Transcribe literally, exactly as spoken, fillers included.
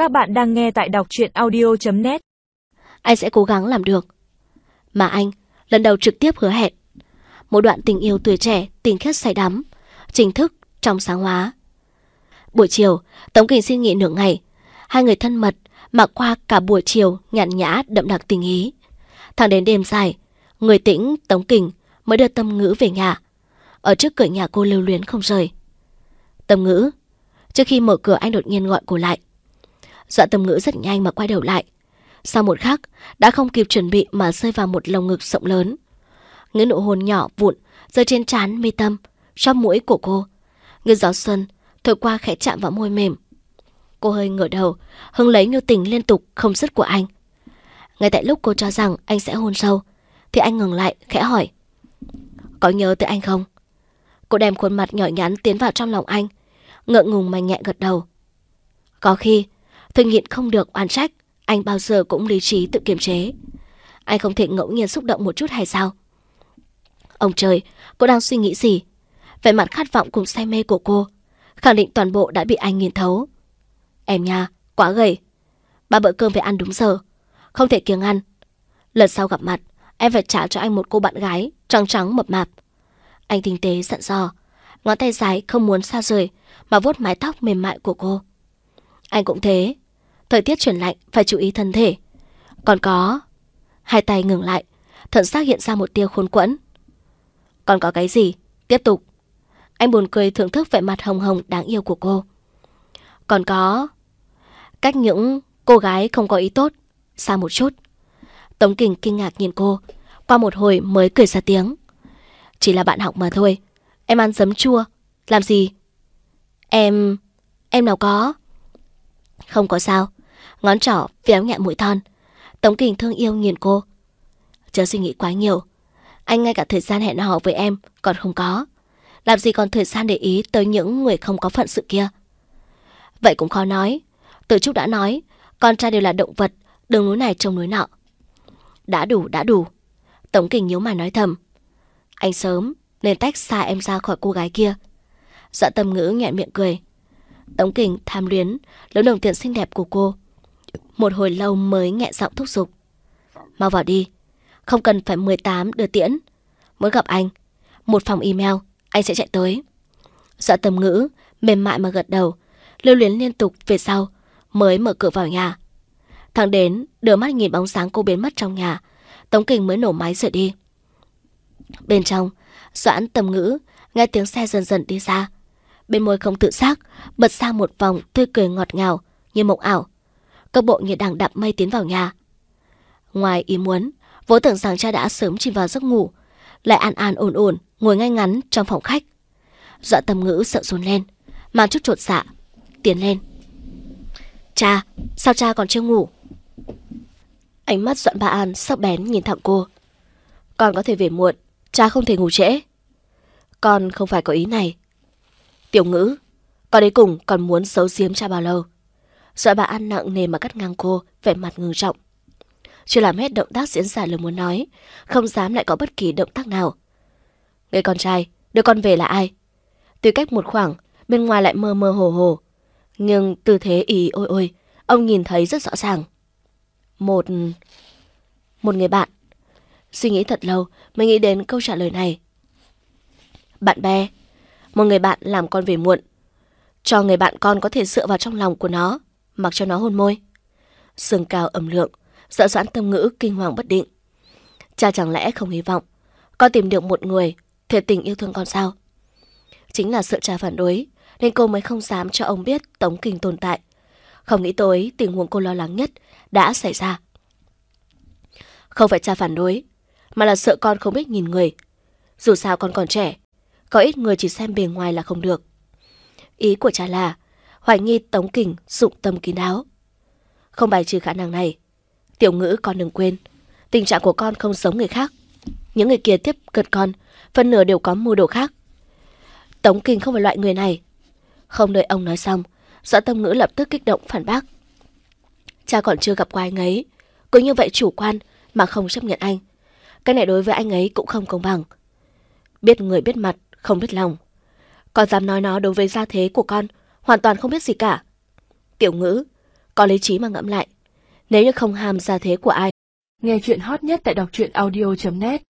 Các bạn đang nghe tại đọc truyện audio chấm net. Anh sẽ cố gắng làm được. Mà anh lần đầu trực tiếp hứa hẹn. Một đoạn tình yêu tuổi trẻ, tình khiết say đắm, chính thức, trong sáng hóa. Buổi chiều, Tống Kình suy nghĩ nửa ngày. Hai người thân mật mà qua cả buổi chiều nhàn nhã đậm đặc tình ý. Thẳng đến đêm dài, người tĩnh Tống Kình mới đưa Tâm Ngữ về nhà. Ở trước cửa nhà cô lưu luyến không rời. Tâm Ngữ. Trước khi mở cửa anh đột nhiên gọi cô lại. Dọa Tâm Ngữ rất nhanh mà quay đầu lại. Sau một khắc, đã không kịp chuẩn bị mà rơi vào một lồng ngực rộng lớn. Những nụ hôn nhỏ vụn rơi trên trán mi tâm, trong mũi của cô. Như gió xuân thổi qua khẽ chạm vào môi mềm. Cô hơi ngửa đầu, hứng lấy nhu tình liên tục không dứt của anh. Ngay tại lúc cô cho rằng anh sẽ hôn sâu, thì anh ngừng lại khẽ hỏi: có nhớ tới anh không? Cô đem khuôn mặt nhỏ nhắn tiến vào trong lòng anh, ngượng ngùng mà nhẹ gật đầu. Có khi tôi nhịn không được oán trách anh bao giờ cũng lý trí tự kiềm chế. Anh không thể ngẫu nhiên xúc động một chút hay sao? Ông trời, cô đang suy nghĩ gì? Vẻ mặt khát vọng cùng say mê của cô khẳng định toàn bộ đã bị anh nhìn thấu. Em nha, quá gầy. Ba bữa cơm phải ăn đúng giờ, không thể kiêng ăn. Lần sau gặp mặt, em phải trả cho anh một cô bạn gái trắng trắng mập mạp. Anh tinh tế dặn dò, ngón tay dài không muốn xa rời mà vuốt mái tóc mềm mại của cô. Anh cũng thế, thời tiết chuyển lạnh phải chú ý thân thể. Còn có... Hai tay ngừng lại, thần sắc hiện ra một tia khốn quẫn. Còn có cái gì? Tiếp tục. Anh buồn cười thưởng thức vẻ mặt hồng hồng đáng yêu của cô. Còn có... Cách những cô gái không có ý tốt xa một chút. Tống Kình kinh ngạc nhìn cô, qua một hồi mới cười ra tiếng. Chỉ là bạn học mà thôi. Em ăn giấm chua. Làm gì? Em... Em nào có... Không có sao. Ngón trỏ véo nhẹ mũi thon. Tống Kình thương yêu nhìn cô. Chớ suy nghĩ quá nhiều. Anh ngay cả thời gian hẹn hò với em còn không có. Làm gì còn thời gian để ý tới những người không có phận sự kia? Vậy cũng khó nói. Từ Trúc đã nói, con trai đều là động vật, đường núi này trông núi nọ. Đã đủ, đã đủ. Tống Kình nhíu mày nói thầm. Anh sớm nên tách xa em ra khỏi cô gái kia. Dọa Tâm Ngữ nhẹ miệng cười. Tống Kình tham luyến lấy đồng tiền xinh đẹp của cô. Một hồi lâu mới nhẹ giọng thúc giục. Mau vào đi, không cần phải mười tám đưa tiễn. Muốn gặp anh, một phòng email, anh sẽ chạy tới. Dọa Tâm Ngữ mềm mại mà gật đầu, lưu luyến liên tục về sau mới mở cửa vào nhà. Thằng đến đưa mắt nhìn bóng sáng cô biến mất trong nhà, Tống Kình mới nổ máy rời đi. Bên trong, Doãn Tâm Ngữ nghe tiếng xe dần dần đi ra. Bên môi không tự giác bật ra một vòng tươi cười ngọt ngào như mộng ảo. Các bộ như đang đạp mây tiến vào nhà. Ngoài ý muốn, vốn tưởng rằng cha đã sớm chìm vào giấc ngủ, lại an an ổn ổn ngồi ngay ngắn trong phòng khách. Doãn Tâm Ngữ sợ run lên, mang chút chột dạ tiến lên. Cha, sao cha còn chưa ngủ? Ánh mắt Doãn Ba An sắc bén nhìn thẳng cô. Con có thể về muộn, cha không thể ngủ trễ. Con không phải có ý này. Tiểu Ngữ, con đến cùng còn muốn giấu giếm cha bao lâu? Doãn Ba An nặng nề mà cắt ngang cô, vẻ mặt ngưng trọng. Chưa làm hết động tác diễn giải lời muốn nói, không dám lại có bất kỳ động tác nào. Người con trai đưa con về là ai? Tuy cách một khoảng, bên ngoài lại mơ mơ hồ hồ, nhưng tư thế ý ôi ôi, ông nhìn thấy rất rõ ràng. Một... Một người bạn. Suy nghĩ thật lâu mới nghĩ đến câu trả lời này. Bạn bè. Một người bạn làm con về muộn, cho người bạn con có thể dựa vào trong lòng của nó, mặc cho nó hôn môi. Sương cao ẩm lượng, sợ Doãn Tâm Ngữ kinh hoàng bất định. Cha chẳng lẽ không hy vọng con tìm được một người thiệt tình yêu thương con sao? Chính là sợ cha phản đối nên cô mới không dám cho ông biết Tống Kình tồn tại. Không nghĩ tới tình huống cô lo lắng nhất đã xảy ra. Không phải cha phản đối, mà là sợ con không biết nhìn người. Dù sao con còn trẻ, có ít người chỉ xem bề ngoài là không được. Ý của cha là hoài nghi Tống Kình dụng tâm kín đáo. Không bài trừ khả năng này. Tiểu Ngữ, con đừng quên, tình trạng của con không giống người khác. Những người kia tiếp cận con, phần nửa đều có mưu đồ khác. Tống Kình không phải loại người này. Không đợi ông nói xong, Doãn Tâm Ngữ lập tức kích động phản bác. Cha còn chưa gặp qua anh ấy, cứ như vậy chủ quan mà không chấp nhận anh. Cái này đối với anh ấy cũng không công bằng. Biết người biết mặt, không biết lòng. Con dám nói nó đối với gia thế của con hoàn toàn không biết gì cả. Tiểu Ngữ, Có lý trí mà ngẫm lại, nếu như không ham gia thế của ai. Nghe chuyện hot nhất tại đọc truyện audio chấm net